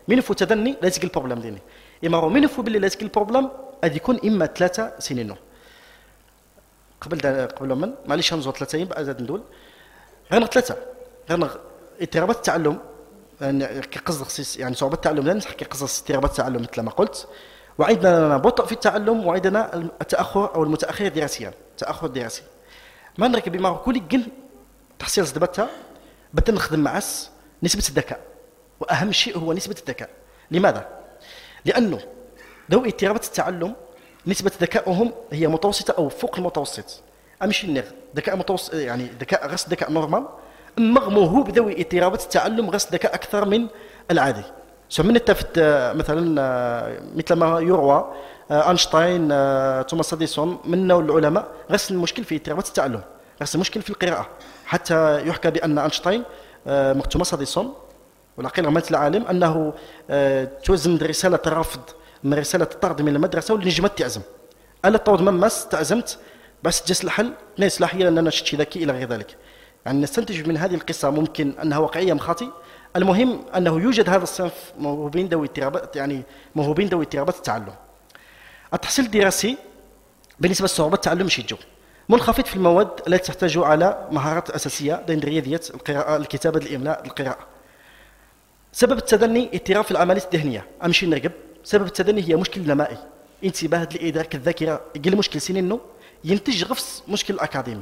[SPEAKER 2] من فو تدني لا يسقي البروبليم ديني اما هو من فو باللي لا يسقي البروبليم غادي يكون اما ثلاثه سنين قبل دا قبل من معليش نزور ثلاثه يبقى زاد ندول غير ثلاثه غير اضطرابات التعلم يعني كقصد يعني صعوبه التعلم لا نحكي قصص اضطرابات التعلم مثل ما قلت وعندنا بطء في التعلم وعندنا التاخر او المتاخر دراسيا التاخر الدراسي ما نركب بما كل قل تحصيل زدبتها بدنا نخدم معس نسبه الذكاء واهم شيء هو نسبه الذكاء لماذا لانه ذوي اضطرابات التعلم نسبه ذكائهم هي متوسطه او فوق المتوسط امشي نغ ذكاء متوسط يعني ذكاء غير ذكاء نورمال اما موهوب ذوي اضطرابات التعلم غير ذكاء اكثر من العادي سمعنا التفت مثلا مثل ما يروى اينشتاين توماس اديسون من نوع العلماء غير المشكل في اضطرابات التعلم غير المشكل في القراءه حتى يحكى بان اينشتاين توماس اديسون والعقيل غمالة العالم انه توزن رساله رفض من رساله الطرد من المدرسه واللي نجمت تعزم الا الطرد ممس تعزمت بس جس الحل ناس لاحيه لان انا شتي ذكي الى غير ذلك يعني نستنتج من هذه القصه ممكن انها واقعيه ام خاطئ المهم انه يوجد هذا الصنف موهوبين ذوي اضطرابات يعني موهوبين ذوي اضطرابات التعلم التحصيل الدراسي بالنسبه لصعوبات التعلم مش يجو منخفض في المواد التي تحتاج على مهارات اساسيه بين الرياضيات القراءه الكتابه الاملاء القراءه سبب التدني اضطراب في العمليات الذهنيه امشي نرقب سبب التدني هي مشكل نمائي انتباه لادراك الذاكره يقل مشكل سنينه ينتج غفص مشكل اكاديمي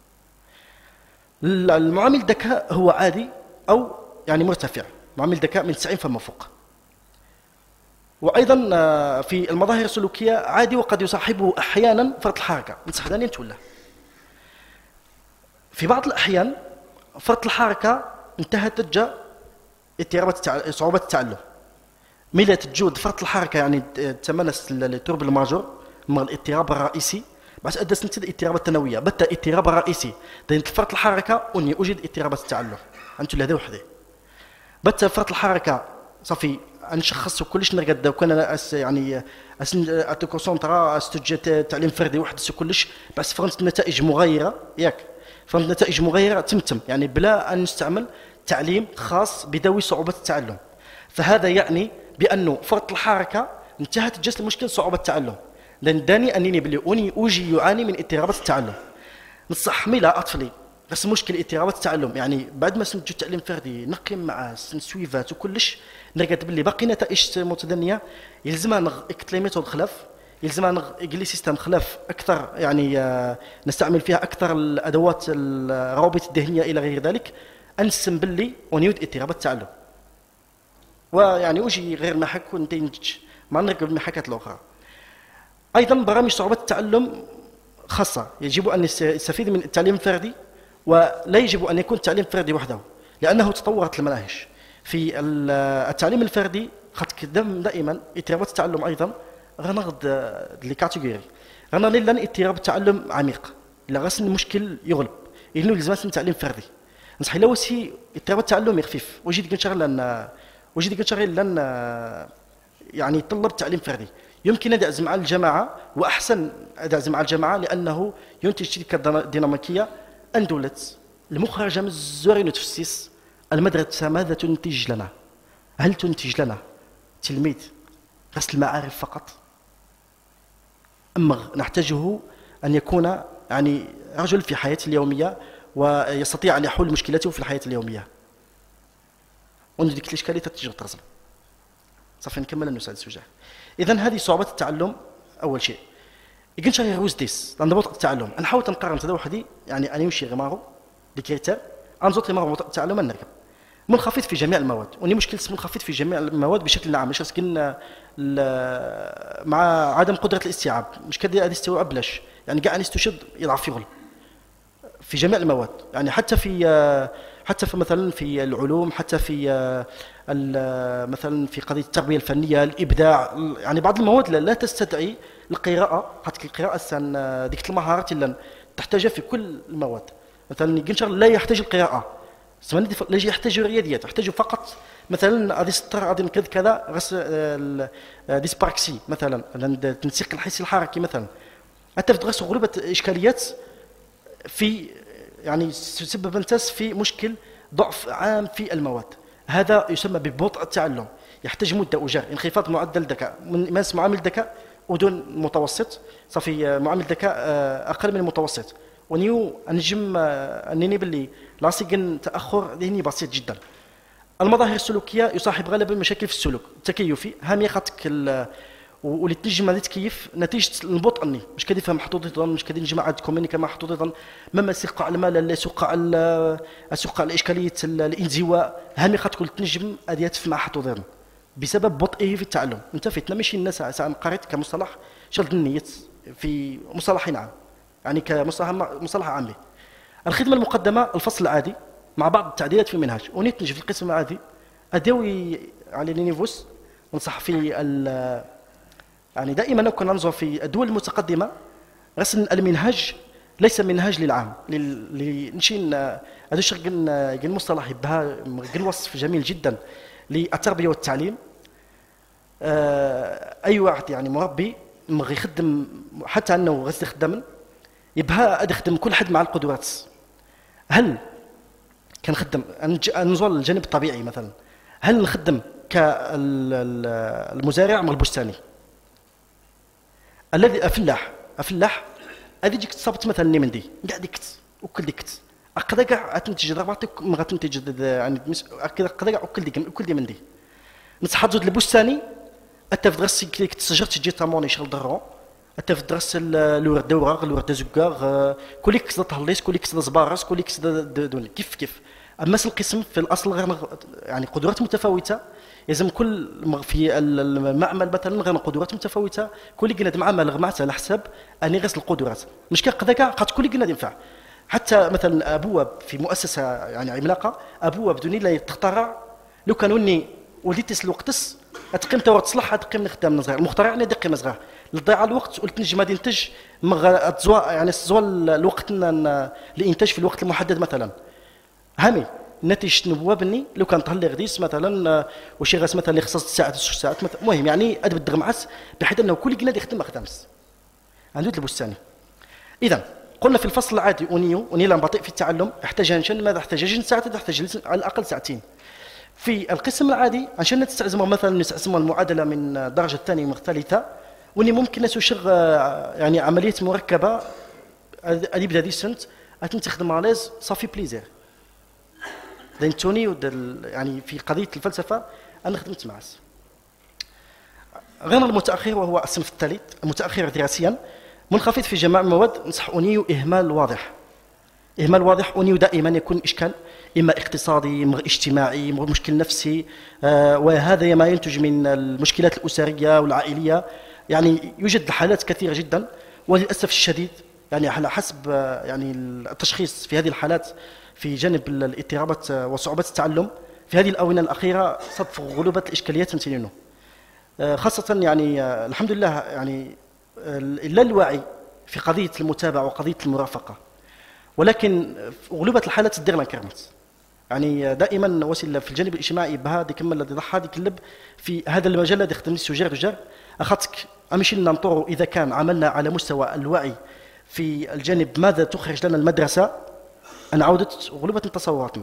[SPEAKER 2] المعامل الذكاء هو عادي او يعني مرتفع معامل ذكاء من تسعين فما فوق وايضا في المظاهر السلوكيه عادي وقد يصاحبه احيانا فرط الحركه نصح داني نتولى في بعض الاحيان فرط الحركه انتهت تجا اضطرابات التع... صعوبه التعلم ملي تجود فرط الحركه يعني تمنس التورب الماجور من الاضطراب الرئيسي بس ادى سنتي الاضطرابات التنويه بتا اضطراب رئيسي دين فرط الحركه اني اوجد اضطرابات التعلم انتو هذا وحده بتا فرط الحركه صافي نشخص كلش نرقد كون انا يعني اتكونسونطرا استجد تعليم فردي واحد كلش بس فرنت نتائج مغايره ياك فرنت نتائج مغايره تمتم يعني بلا ان نستعمل تعليم خاص بذوي صعوبه التعلم فهذا يعني بانه فرط الحركه انتهت جس المشكل صعوبه التعلم لان داني انني بلي اني اوجي يعاني من اضطرابات التعلم نصح ميلا اطفالي بس مشكل اضطرابات التعلم يعني بعد ما سنجو تعليم فردي نقيم معاه سويفات وكلش نلقى باللي باقي نتائج متدنيه يلزمها نغ اكتليميتود خلاف يلزمها نغ اجلي سيستم خلاف اكثر يعني نستعمل فيها اكثر الادوات الروابط الذهنيه الى غير ذلك انسم باللي ونيود اضطرابات التعلم ويعني وجي غير ما حكوا نتيج ما نركب المحاكات الاخرى ايضا برامج صعوبه التعلم خاصه يجب ان يستفيد من التعليم الفردي ولا يجب ان يكون التعليم الفردي وحده لانه تطورت المناهج في التعليم الفردي قد قدم دائما اضطرابات التعلم ايضا غنغد لي كاتيجوري غنغ لان اضطراب التعلم عميق لا غسن المشكل يغلب انه لازم تعليم فردي نصح لو سي اضطراب التعلم يخفيف وجد كنشغل لان وجد كنشغل لان يعني يتطلب تعليم فردي يمكن ان ادعز مع الجماعه واحسن ادعز مع الجماعه لانه ينتج تلك الديناميكيه ان دولت المخرجه من الزورين وتفسيس المدرسه ماذا تنتج لنا هل تنتج لنا تلميذ غسل المعارف فقط اما نحتاجه ان يكون يعني رجل في حياته اليوميه ويستطيع ان يحل مشكلته في الحياه اليوميه وندير ديك الاشكاليه تتجي ترزم صافي نكمل نساعد السجاع اذا هذه صعوبه التعلم اول شيء يمكن شي روز ديس عند بطء التعلم نحاول نقارن هذا وحدي يعني انا يمشي غمارو ديكريتير انزوت مارو بطء التعلم نركب منخفض في جميع المواد وني مشكل منخفض في جميع المواد بشكل عام مش سكن مع عدم قدره الاستيعاب مش كدير هذه استيعاب بلاش يعني كاع نستشد يضعف يغلب في جميع المواد يعني حتى في حتى في مثلا في العلوم حتى في مثلا في قضيه التربيه الفنيه الابداع يعني بعض المواد لا تستدعي القراءه حتى القراءه سن ديك المهارات اللي تحتاجها في كل المواد مثلا كنشغل لا يحتاج القراءه سمعني لا يحتاج الرياضيات يحتاج فقط مثلا غادي سطر غادي نكذ كذا غس ديسباركسي مثلا التنسيق الحسي الحركي مثلا حتى في غس غلبه اشكاليات في يعني تسبب انتس في مشكل ضعف عام في المواد هذا يسمى ببطء التعلم يحتاج مده وجهد انخفاض معدل الذكاء من ماس معامل الذكاء ودون متوسط صافي معامل الذكاء اقل من المتوسط ونيو انجم انني باللي لاصق تاخر ذهني بسيط جدا. المظاهر السلوكيه يصاحب غالبا المشاكل في السلوك التكيفي هامي خاطك واللي تنجم هذه تكيف نتيجه البطء اني مش كدي فهم محطوط ضمن مش كدي نجمع عاد كومونيكا ما محطوط ضمن مما سقع المال لا سقع سقع الاشكاليه الانزواء هامي خاطك تنجم هذه تفهم محطوط ضمن بسبب بطئه في التعلم. انت فتنا ماشي الناس ساعه قريت كمصطلح شرط النيه في مصطلح عام يعني كمصطلح مصطلح عام. الخدمه المقدمه الفصل العادي مع بعض التعديلات في المنهج ونتنج في القسم العادي اداوي على النيفوس ننصح في يعني دائما كنا ننظر في الدول المتقدمه رسم المنهج ليس منهاج للعام لنشين هذا الشيء قلنا مصطلح بها قلنا وصف جميل جدا للتربيه والتعليم. اي واحد يعني مربي مغي يخدم حتى انه غير يخدم يبها يخدم كل حد مع القدرات. هل كنخدم نزول الجانب الطبيعي مثلا هل نخدم كالمزارع مع البستاني الذي افلاح افلاح هذه تجيك تصابت مثلا ني من دي كاع ديك وكل ديك اقدا كاع تنتج ضرباتك ما غتنتج يعني اقدا كاع وكل ديك وكل دي من دي نصح زود البستاني حتى في درس كليك تسجل تجي تاموني شغل ضرو حتى في درس الورد دوراغ الورد زكاغ كلك كذا تهليس كلك كذا زبارس كلك كذا دون كيف كيف. اما القسم في الاصل غير يعني قدرات متفاوته لازم كل في المعمل مثلا غير قدرات متفاوته كل قلنا معمل معته على حساب اني غير القدرات مش كذا كاع قد كل قلنا ينفع. حتى مثلا ابواب في مؤسسه يعني عملاقه ابواب بدون لا تخترع لو كان وني وليت الوقتس تقيم تو تصلح تقيم نخدم صغير المخترع يعني دقيقه صغير لضيع الوقت وتنجم غادي ينتج يعني زوال الوقت الانتاج في الوقت المحدد مثلا هامي نتيجه نبوابني لو كان طهل غديس مثلا وشي غاس مثلا اللي خصص ساعات ست ساعات المهم يعني ادب الدغمعس بحيث انه كل قناد يخدم خدامس عنده البستاني. اذا قلنا في الفصل العادي اونيو ونيلا بطيء في التعلم يحتاج انشن ماذا يحتاج جن ساعات يحتاج على الاقل ساعتين. في القسم العادي عشان نستعزموا مثلا نستعزموا المعادله من الدرجه الثانيه والثالثه وني ممكن نسوشغ يعني عمليه مركبه اللي بدا دي سنت تخدم عليز صافي بليزير دينتوني يعني في قضيه الفلسفه انا خدمت معاه. غير المتاخر وهو الصنف الثالث المتاخر دراسيا منخفض في جميع المواد نصح انيو اهمال واضح اهمال واضح انيو دائما يكون اشكال اما اقتصادي اما اجتماعي اما مشكل نفسي آه وهذا ما ينتج من المشكلات الاسريه والعائليه يعني يوجد الحالات كثيره جدا وللاسف الشديد يعني على حسب يعني التشخيص في هذه الحالات في جانب الاضطرابات وصعوبات التعلم في هذه الاونه الاخيره صدف غلبة الاشكاليات تمثيلينه خاصه يعني الحمد لله يعني لا الوعي في قضيه المتابعه وقضيه المرافقه ولكن غلبة الحالات الدير كرمت يعني دائما وسيله في الجانب الاجتماعي بها دي كمل الذي ضحى دي كلب في هذا المجال الذي يخدم السجار رجال اخذتك امشي لنا نطوروا اذا كان عملنا على مستوى الوعي في الجانب ماذا تخرج لنا المدرسه أنا عودت غلبة تصوراتنا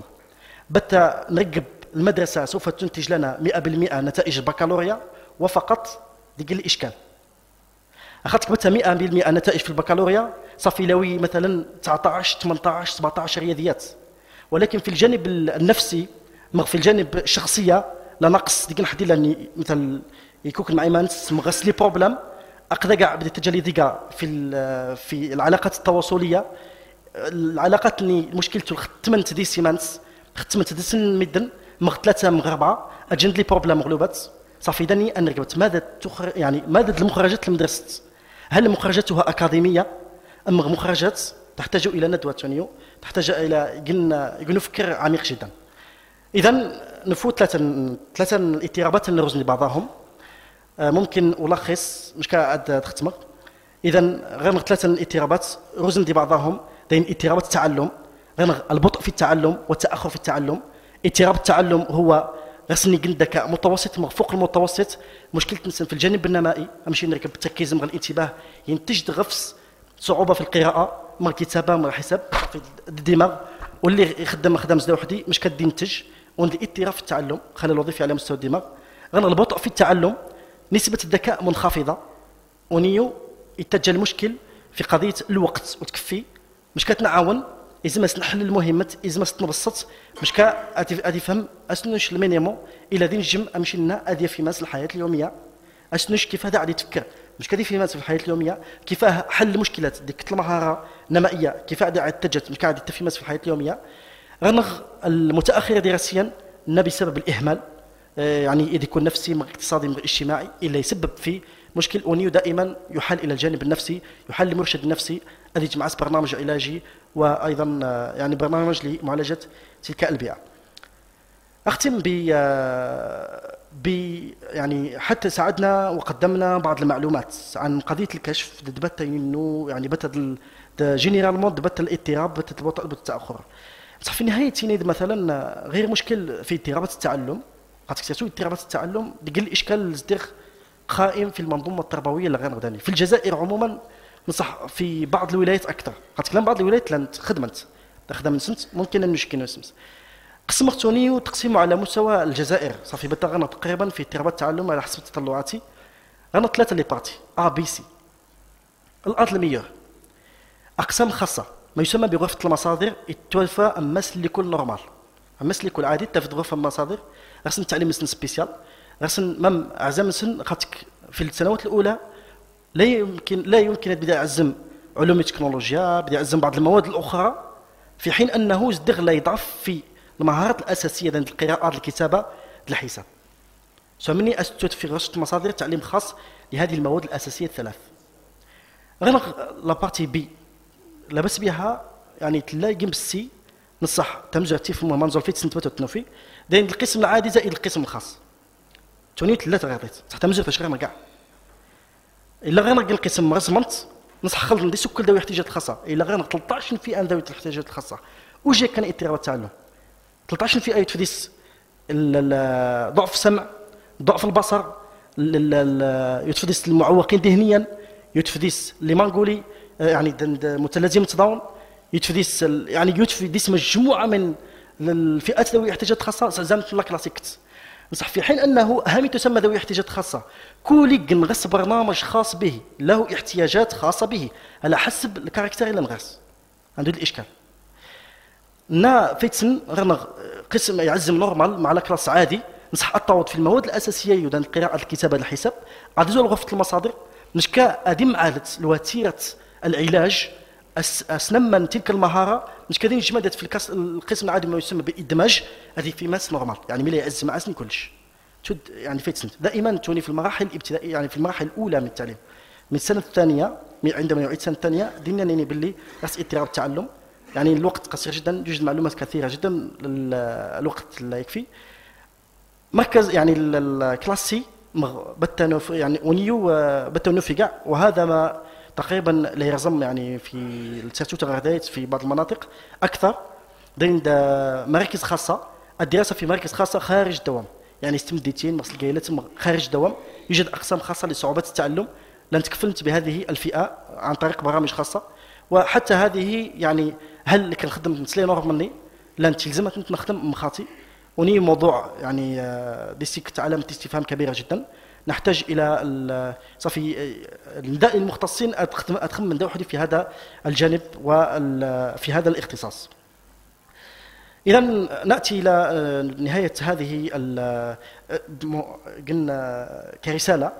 [SPEAKER 2] بتا نرقب المدرسة سوف تنتج لنا مئة بالمئة نتائج البكالوريا وفقط دي لي إشكال أخذت بتا مئة بالمئة نتائج في البكالوريا صافي لوي مثلا تسعطاش ثمانطاش سبعطاش رياضيات ولكن في الجانب النفسي في الجانب الشخصية لا نقص ديك نحدي لاني مثلا يكون معي مانس مغس لي بروبليم أقدر كاع بدي تجلي ديكا في في العلاقات التواصلية العلاقات اللي مشكلته ختمنت دي سيمانس ختمت دي سن مدن مغ ثلاثه مغ اربعه اجند لي بروبليم مغلوبات صافي داني ان ركبت ماذا تخرج يعني ماذا المخرجات المدرسه هل مخرجاتها اكاديميه ام مخرجات تحتاج الى ندوه تونيو تحتاج الى قلنا نفكر عميق جدا. اذا نفوت ثلاثه ثلاثه الاضطرابات اللي نرزن بعضهم ممكن ألخص مش كاد تختمر. اذا غير ثلاثه الاضطرابات رزن دي بعضهم دين اضطرابات التعلم غير البطء في التعلم والتاخر في التعلم. اضطراب التعلم هو رسني قندك متوسط فوق المتوسط مشكله الانسان في الجانب النمائي امشي نركب التركيز مع الانتباه ينتج غفص صعوبه في القراءه مع الكتابه مع الحساب في الدماغ واللي يخدم خدام زدا وحدي مش كدينتج وندي اضطراب في التعلم خلل وظيفي على مستوى الدماغ. غير البطء في التعلم، نسبة الذكاء منخفضة، ونيو يتجه المشكل في قضية الوقت وتكفي مش كتنعاون إذا نحل المهمة إذا ما تنبسط مش كا أدي فهم أسنوش المينيمو إلى ذي نجم أمشي لنا أدي في ماس الحياة اليومية، أسنوش كيف هذا عادي تفكر مش كدي في ماس في الحياة اليومية، كيف حل المشكلات ديك المهارة النمائية، كيف عادي تتجت مش كعادي في ماس في الحياة اليومية. غنغ المتأخرة دراسيا نا بسبب الإهمال، يعني إذا يكون نفسي من اقتصادي من اجتماعي إلا يسبب في مشكل. ونيو دائما يحل إلى الجانب النفسي، يحل لمرشد النفسي الذي مع برنامج علاجي وأيضا يعني برنامج لمعالجة تلك البيئة. أختم ب ب يعني حتى ساعدنا وقدمنا بعض المعلومات عن قضية الكشف دبت إنه يعني بت جينيرال مود دبت الاضطراب بت البطء بت التأخر. صح في نهاية تينيد مثلا غير مشكل في اضطرابات التعلم، قد تكتسو اضطرابات التعلم دقل إشكال زدير قائم في المنظومة التربوية اللي غير غداني في الجزائر عموما، نصح في بعض الولايات أكثر، قد كلام بعض الولايات لان خدمت تخدم سنت ممكن أن نشكي نسمس قسم اختوني وتقسيمه على مستوى الجزائر صافي بتغنى تقريبا في اضطرابات التعلم على حسب تطلعاتي غنى ثلاثة لي بارتي أ بي سي. الأرض الميور أقسام خاصة ما يسمى بغرفة المصادر يتوفى أمس لكل نورمال أمس لكل عادي تفد غرفة المصادر غسن تعليم سن سبيسيال غسن مم أعزام سن خاطك في السنوات الأولى لا يمكن لا يمكن بدأ يعزم علوم التكنولوجيا، بدأ يعزم بعض المواد الأخرى، في حين أنه زدغ لا يضعف في المهارات الأساسية ديال القراءة الكتابة الحساب. سمني أستوت في غرفة المصادر تعليم خاص لهذه المواد الأساسية الثلاث. غير لابارتي بي لاباس بها يعني تلاقي بالسي نصح تمزرتي في منظور فيت سنتبات وتنوفي داين القسم العادي زائد القسم الخاص. توني ثلاثة غيرت تحت مزر فاش غير كاع. إلا غير نلقى القسم رسمنت نصح خلط ندي كل ذوي الاحتياجات الخاصة، إلا غير ثلاثة عشر فئة ذوي الاحتياجات الخاصة. وجا كان اضطراب التعلم. ثلاثة عشر فئة يتفديس ضعف السمع، ضعف البصر، يتفديس المعوقين ذهنيا، يتفديس اللي ما نقولي يعني متلازمة داون، يتفديس يعني يتفديس مجموعة من الفئات ذوي الاحتياجات الخاصة زعما لا كلاسيكت. نصح في حين أنه أهم تسمى ذوي احتياجات خاصة كل نغس برنامج خاص به له احتياجات خاصة به على حسب الكاركتير اللي نغس عنده الإشكال. نا فيتسن غير قسم يعزم نورمال مع كلاس عادي نصح التعوض في المواد الأساسية يدان القراءة الكتابة الحساب عدزوا غرفة المصادر نشكا أدم عادت لوتيرة العلاج أسنمن تلك المهارة مش كادين جمادات في القسم العادي ما يسمى بإدماج هذه في ماس نورمال يعني ملي يعز مع سن كلش تود يعني فيتسن دائما توني في المراحل الابتدائية يعني في المراحل الأولى من التعليم من السنة الثانية عندما يعيد السنة الثانية دينا نيني باللي راس اضطراب التعلم يعني الوقت قصير جدا يوجد معلومات كثيرة جدا الوقت لا يكفي. مركز يعني الكلاسي بتنو يعني ونيو بتنو في كاع وهذا ما تقريبا لا يرزم يعني في التاتوت غردايت في بعض المناطق اكثر دين مراكز خاصه الدراسه في مراكز خاصه خارج الدوام يعني استمديتين مصل جايلات خارج الدوام يوجد اقسام خاصه لصعوبات التعلم لن تكفلت بهذه الفئه عن طريق برامج خاصه وحتى هذه يعني هل كنخدم مثلي نورمالي لن تلزمت نخدم مخاطي وني موضوع يعني ديستيك علامه استفهام كبيره جدا نحتاج الى صافي النداء المختصين ادخل ادخل من وحدي في هذا الجانب وفي هذا الاختصاص. اذا ناتي الى نهايه هذه قلنا كرساله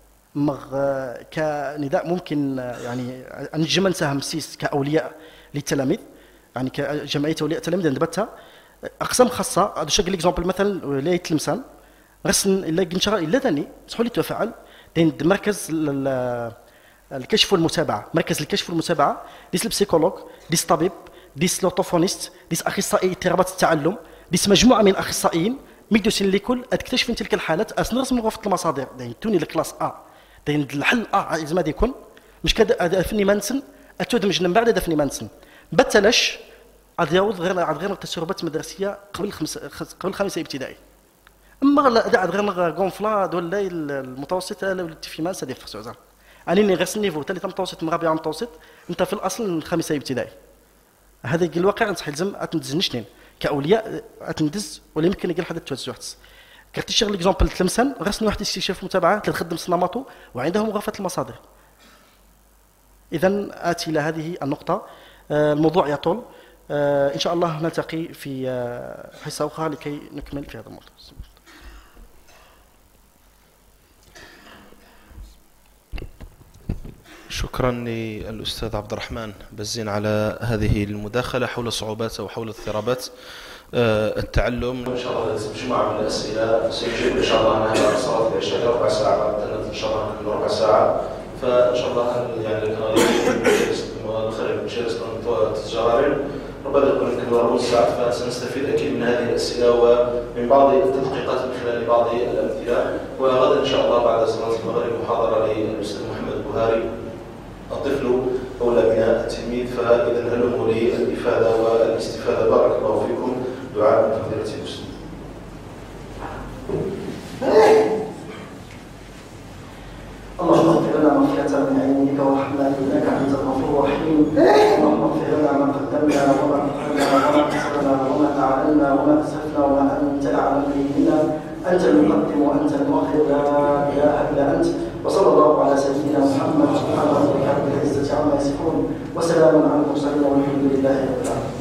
[SPEAKER 2] كنداء ممكن يعني نجم نساهم سيس كاولياء للتلاميذ يعني كجمعيه اولياء التلاميذ ندبتها اقسام خاصه هذا شكل اكزامبل مثلا ولايه تلمسان غسن الا قنشره الا ثاني صحوا لي تفاعل بين مركز الكشف والمتابعه مركز الكشف والمتابعه ديس البسيكولوج ديس طبيب ديس لوتوفونيست ديس اخصائي اضطرابات التعلم ديس مجموعه من الاخصائيين ميدوسين لكل تكتشف من تلك الحالات اسنرسم غرفه المصادر داين توني الكلاس ا داين الحل ا زعما يكون مش كذا فني مانسن اتودمج من بعد دفني مانسن بتلاش عاد يعوض غير عاد غير التسربات المدرسيه قبل خمس قبل خمسه ابتدائي اما لا عاد غير غونفلا ولا المتوسط ولا في ماس هذه في عزام اني غير النيفو ثالث متوسط مرابع متوسط انت في الاصل خمسه ابتدائي هذا الواقع نصح يلزم اتندزني شنين كاولياء اتندز ولا يمكن يقل حد التوزعات كنت تشتغل اكزومبل تلمسان غسن واحد استكشاف متابعه تخدم صناماطو وعندهم مغافه المصادر. اذا اتي الى هذه النقطه. الموضوع يطول، ان شاء الله نلتقي في حصه اخرى لكي نكمل في هذا الموضوع.
[SPEAKER 1] شكرا للأستاذ عبد الرحمن بزين على هذه المداخلة حول صعوبات أو حول اضطرابات التعلم. إن شاء الله مجموعة من الأسئلة سيجيب إن شاء الله عنها صلاة العشاء ربع ساعة، إن شاء الله نكمل ربع ساعة. فإن شاء الله يعني نخرج مجلس التجارين ربما يكون نكمل ربع ساعة، فسنستفيد أكيد من هذه الأسئلة ومن بعض التدقيقات من خلال بعض الأمثلة. وغدا إن شاء الله بعد صلاة المغرب محاضرة للأستاذ محمد البهاري الطفل أولى من التلميذ، فإذا هلموا للإفادة والاستفادة. بارك الله فيكم. دعاء من فضيلة المسلم.
[SPEAKER 3] اللهم اغفر لنا مغفرة من عندك ورحمة إنك أنت الغفور الرحيم. اللهم اغفر لنا ما قدمنا وما أخرنا وما أسررنا وما أعلنا وما أسرفنا وما أنت أعلم به منا. أنت المقدم وأنت المؤخر، لا إله إلا أنت. وصلى الله على سيدنا محمد سبحان ربك رب العزة عما يصفون وسلام على المرسلين والحمد لله رب العالمين.